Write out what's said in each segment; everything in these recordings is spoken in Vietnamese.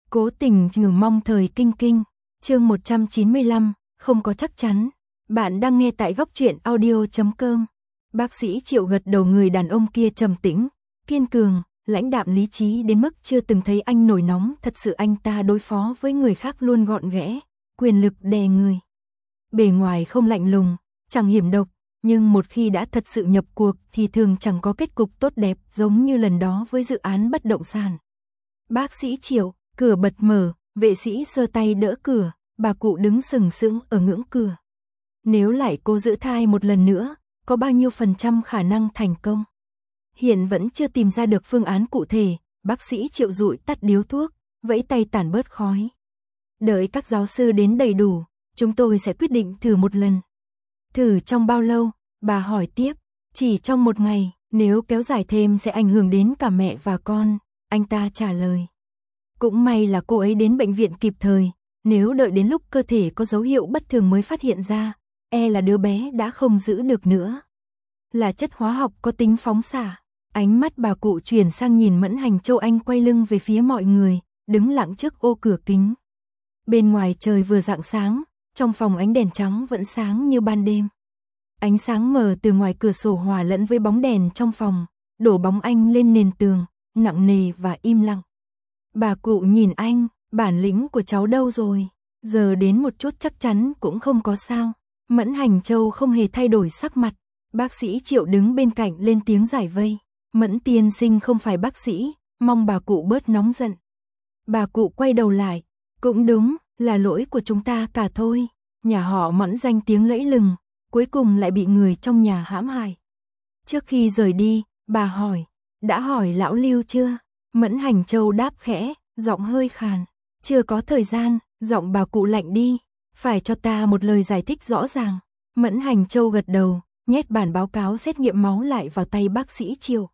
Cố tình trừ mong thời kinh kinh. Chương 195, không có chắc chắn. Bạn đang nghe tại góc truyện audio.com. Bác sĩ Triệu gật đầu, người đàn ông kia trầm tĩnh, kiên cường, lãnh đạm lý trí đến mức chưa từng thấy anh nổi nóng. Thật sự anh ta đối phó với người khác luôn gọn ghẽ, quyền lực đè người. Bề ngoài không lạnh lùng, chẳng hiểm độc, nhưng một khi đã thật sự nhập cuộc thì thường chẳng có kết cục tốt đẹp, giống như lần đó với dự án bất động sản. Bác sĩ Triệu, cửa bật mở, vệ sĩ giơ tay đỡ cửa, bà cụ đứng sừng sững ở ngưỡng cửa. Nếu lại cô giữ thai một lần nữa, có bao nhiêu % khả năng thành công? Hiện vẫn chưa tìm ra được phương án cụ thể, bác sĩ Triệu dụi tắt điếu thuốc, vẫy tay tản bớt khói. Đợi các giáo sư đến đầy đủ, chúng tôi sẽ quyết định thử một lần. Thử trong bao lâu? Bà hỏi tiếp. Chỉ trong một ngày, nếu kéo dài thêm sẽ ảnh hưởng đến cả mẹ và con, anh ta trả lời. Cũng may là cô ấy đến bệnh viện kịp thời, nếu đợi đến lúc cơ thể có dấu hiệu bất thường mới phát hiện ra, là đứa bé đã không giữ được nữa. Là chất hóa học có tính phóng xạ. Ánh mắt bà cụ chuyển sang nhìn Mẫn Hành Châu. Anh quay lưng về phía mọi người, đứng lặng trước ô cửa kính. Bên ngoài trời vừa rạng sáng, trong phòng ánh đèn trắng vẫn sáng như ban đêm. Ánh sáng mờ từ ngoài cửa sổ hòa lẫn với bóng đèn trong phòng, đổ bóng anh lên nền tường, nặng nề và im lặng. Bà cụ nhìn anh, bản lĩnh của cháu đâu rồi? Giờ đến một chút chắc chắn cũng không có sao. Mẫn Hành Châu không hề thay đổi sắc mặt. Bác sĩ Triệu đứng bên cạnh lên tiếng giải vây. Mẫn tiên sinh không phải bác sĩ, mong bà cụ bớt nóng giận. Bà cụ quay đầu lại. Cũng đúng, là lỗi của chúng ta cả thôi. Nhà họ Mẫn danh tiếng lẫy lừng, cuối cùng lại bị người trong nhà hãm hại. Trước khi rời đi, bà hỏi, đã hỏi lão Lưu chưa? Mẫn Hành Châu đáp khẽ, giọng hơi khàn. Chưa có thời gian, giọng bà cụ lạnh đi. Phải cho ta một lời giải thích rõ ràng. Mẫn Hành Châu gật đầu, nhét bản báo cáo xét nghiệm máu lại vào tay bác sĩ Triệu.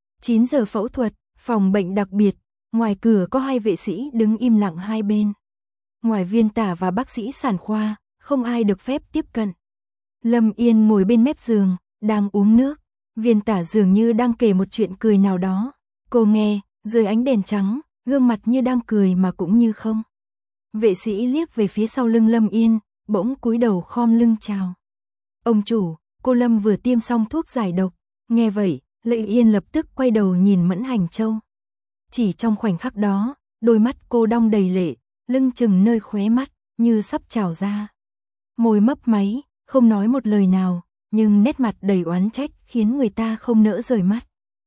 9 giờ phẫu thuật, phòng bệnh đặc biệt, ngoài cửa có 2 vệ sĩ đứng im lặng hai bên. Ngoài viên tả và bác sĩ sản khoa, không ai được phép tiếp cận. Lâm Yên ngồi bên mép giường, đang uống nước. Viên tả dường như đang kể một chuyện cười nào đó. Cô nghe, dưới ánh đèn trắng, gương mặt như đang cười mà cũng như không. Vệ sĩ liếc về phía sau lưng Lâm Yên, bỗng cúi đầu khom lưng chào. Ông chủ, cô Lâm vừa tiêm xong thuốc giải độc. Nghe vậy, Lâm Yên lập tức quay đầu nhìn Mẫn Hành Châu. Chỉ trong khoảnh khắc đó, đôi mắt cô đong đầy lệ, lưng chừng nơi khóe mắt, như sắp trào ra. Môi mấp máy, không nói một lời nào, nhưng nét mặt đầy oán trách khiến người ta không nỡ rời mắt.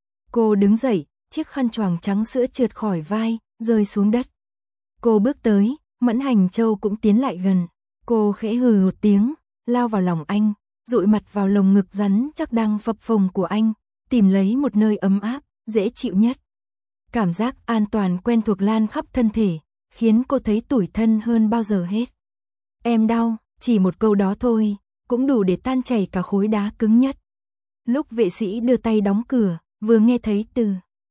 Cô đứng dậy, chiếc khăn choàng trắng sữa trượt khỏi vai, rơi xuống đất. Cô bước tới, Mẫn Hành Châu cũng tiến lại gần. Cô khẽ hừ một tiếng, lao vào lòng anh, dụi mặt vào lồng ngực rắn chắc đang phập phồng của anh, tìm lấy một nơi ấm áp, dễ chịu nhất. Cảm giác an toàn quen thuộc lan khắp thân thể, khiến cô thấy tủi thân hơn bao giờ hết. Em đau, chỉ một câu đó thôi, cũng đủ để tan chảy cả khối đá cứng nhất. Lúc vệ sĩ đưa tay đóng cửa, vừa nghe thấy từ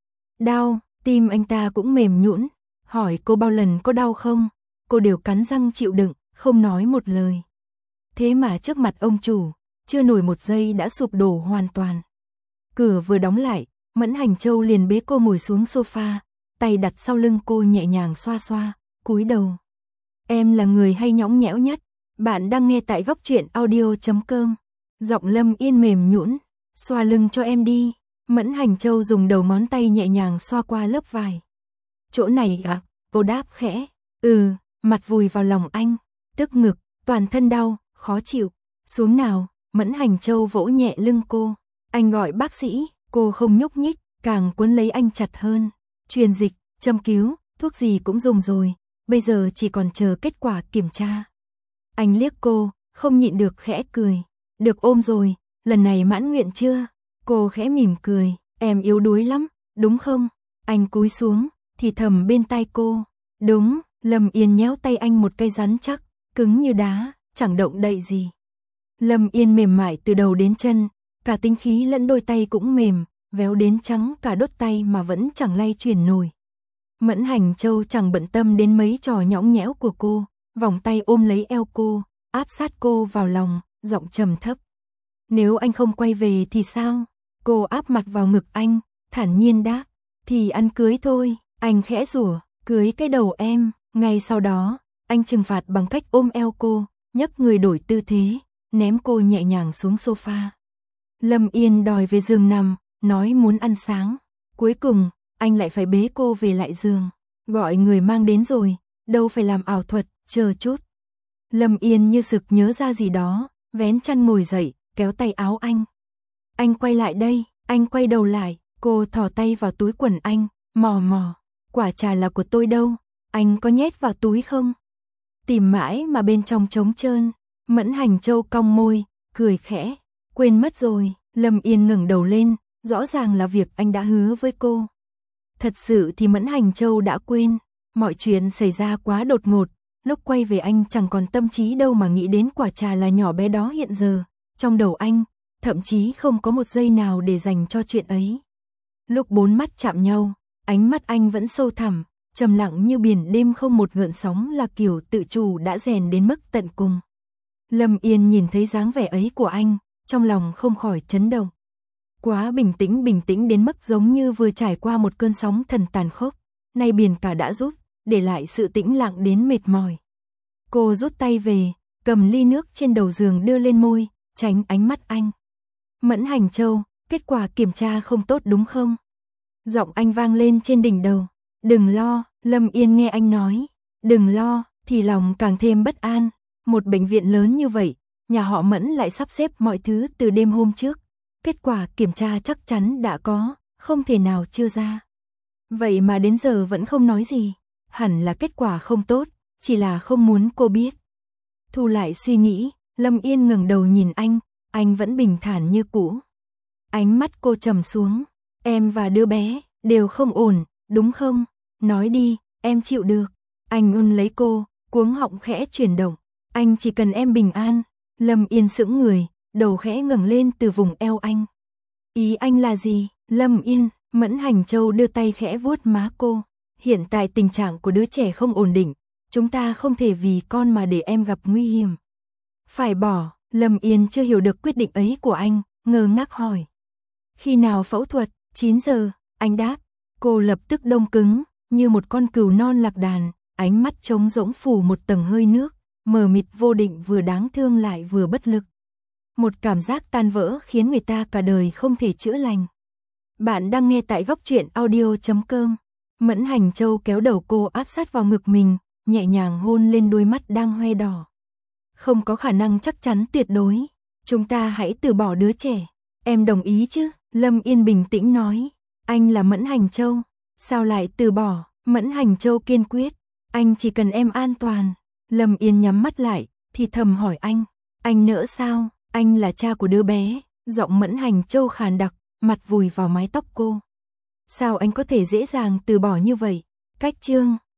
đau, tim anh ta cũng mềm nhũn. Hỏi cô bao lần có đau không, cô đều cắn răng chịu đựng, không nói một lời. Thế mà trước mặt ông chủ, chưa nổi một giây đã sụp đổ hoàn toàn. Cửa vừa đóng lại, Mẫn Hành Châu liền bế cô ngồi xuống sofa, tay đặt sau lưng cô nhẹ nhàng xoa xoa, cúi đầu. Em là người hay nhõng nhẽo nhất. Bạn đang nghe tại góc truyện audio.com. Giọng Lâm Yên mềm nhũn, xoa lưng cho em đi. Mẫn Hành Châu dùng đầu ngón tay nhẹ nhàng xoa qua lớp vải. Chỗ này à? Cô đáp khẽ. Mặt vùi vào lòng anh, tức ngực, toàn thân đau, khó chịu. Xuống nào, Mẫn Hành Châu vỗ nhẹ lưng cô. Anh gọi bác sĩ, cô không nhúc nhích, càng quấn lấy anh chặt hơn. Truyền dịch, châm cứu, thuốc gì cũng dùng rồi, bây giờ chỉ còn chờ kết quả kiểm tra. Anh liếc cô, không nhịn được khẽ cười. Được ôm rồi, lần này mãn nguyện chưa? Cô khẽ mỉm cười, em yếu đuối lắm, đúng không? Anh cúi xuống, thì thầm bên tai cô. Đúng, Lâm Yên nhéo tay anh một cái rắn chắc, cứng như đá, chẳng động đậy gì. Lâm Yên mềm mại từ đầu đến chân, cả tinh khí lẫn đôi tay cũng mềm, véo đến trắng cả đốt tay mà vẫn chẳng lay chuyển nổi. Mẫn Hành Châu chẳng bận tâm đến mấy trò nhõng nhẽo của cô, vòng tay ôm lấy eo cô, áp sát cô vào lòng, giọng trầm thấp. Nếu anh không quay về thì sao? Cô áp mặt vào ngực anh, thản nhiên đáp. Thì ăn cưới thôi, anh khẽ rủa, Cưới cái đầu em. Ngay sau đó, anh trừng phạt bằng cách ôm eo cô, nhấc người đổi tư thế, ném cô nhẹ nhàng xuống sofa. Lâm Yên đòi về giường nằm, nói muốn ăn sáng. Cuối cùng, anh lại phải bế cô về lại giường. Gọi người mang đến rồi, đâu phải làm ảo thuật, chờ chút. Lâm Yên như sực nhớ ra gì đó, vén chăn ngồi dậy, kéo tay áo anh. Anh quay lại đây, anh quay đầu lại, cô thò tay vào túi quần anh, mò mò. Quả trà là của tôi đâu, anh có nhét vào túi không? Tìm mãi mà bên trong trống trơn. Mẫn Hành Châu cong môi, cười khẽ. Quên mất rồi. Lâm Yên ngẩng đầu lên, rõ ràng là việc anh đã hứa với cô. Thật sự thì Mẫn Hành Châu đã quên. Mọi chuyện xảy ra quá đột ngột. Lúc quay về anh chẳng còn tâm trí đâu mà nghĩ đến quả trà là nhỏ bé đó hiện giờ. Trong đầu anh, thậm chí không có một giây nào để dành cho chuyện ấy. Lúc bốn mắt chạm nhau, ánh mắt anh vẫn sâu thẳm, trầm lặng như biển đêm không một gợn sóng, là kiểu tự chủ đã rèn đến mức tận cùng. Lâm Yên nhìn thấy dáng vẻ ấy của anh, trong lòng không khỏi chấn động. Quá bình tĩnh đến mức giống như vừa trải qua một cơn sóng thần tàn khốc, nay biển cả đã rút, để lại sự tĩnh lặng đến mệt mỏi. Cô rút tay về, cầm ly nước trên đầu giường đưa lên môi, tránh ánh mắt anh. Mẫn Hành Châu, kết quả kiểm tra không tốt đúng không? Giọng anh vang lên trên đỉnh đầu. Đừng lo, Lâm Yên nghe anh nói. Đừng lo, thì lòng càng thêm bất an. Một bệnh viện lớn như vậy, nhà họ Mẫn lại sắp xếp mọi thứ từ đêm hôm trước. Kết quả kiểm tra chắc chắn đã có, không thể nào chưa ra. Vậy mà đến giờ vẫn không nói gì. Hẳn là kết quả không tốt, chỉ là không muốn cô biết. Thu lại suy nghĩ, Lâm Yên ngẩng đầu nhìn anh vẫn bình thản như cũ. Ánh mắt cô trầm xuống. Em và đứa bé đều không ổn, đúng không? Nói đi, em chịu được. Anh ôm lấy cô, cuống họng khẽ chuyển động. Anh chỉ cần em bình an. Lâm Yên sững người, đầu khẽ ngẩng lên từ vùng eo anh. Ý anh là gì? Lâm Yên, Mẫn Hành Châu đưa tay khẽ vuốt má cô. Hiện tại tình trạng của đứa trẻ không ổn định. Chúng ta không thể vì con mà để em gặp nguy hiểm. Phải bỏ. Lâm Yên chưa hiểu được quyết định ấy của anh, ngơ ngác hỏi. Khi nào phẫu thuật? 9 giờ, anh đáp. Cô lập tức đông cứng, như một con cừu non lạc đàn, ánh mắt trống rỗng phủ một tầng hơi nước, mờ mịt vô định, vừa đáng thương lại vừa bất lực. Một cảm giác tan vỡ khiến người ta cả đời không thể chữa lành. Bạn đang nghe tại Góc Truyện Audio.com. Mẫn Hành Châu kéo đầu cô áp sát vào ngực mình, nhẹ nhàng hôn lên đôi mắt đang hoe đỏ. Không có khả năng chắc chắn tuyệt đối. Chúng ta hãy từ bỏ đứa trẻ. Em đồng ý chứ? Lâm Yên bình tĩnh nói. Anh là Mẫn Hành Châu. Sao lại từ bỏ? Mẫn Hành Châu kiên quyết. Anh chỉ cần em an toàn. Lâm Yên nhắm mắt lại, thì thầm hỏi anh. Anh nỡ sao? Anh là cha của đứa bé. Giọng Mẫn Hành Châu khàn đặc, mặt vùi vào mái tóc cô. Sao anh có thể dễ dàng từ bỏ như vậy? Cách chương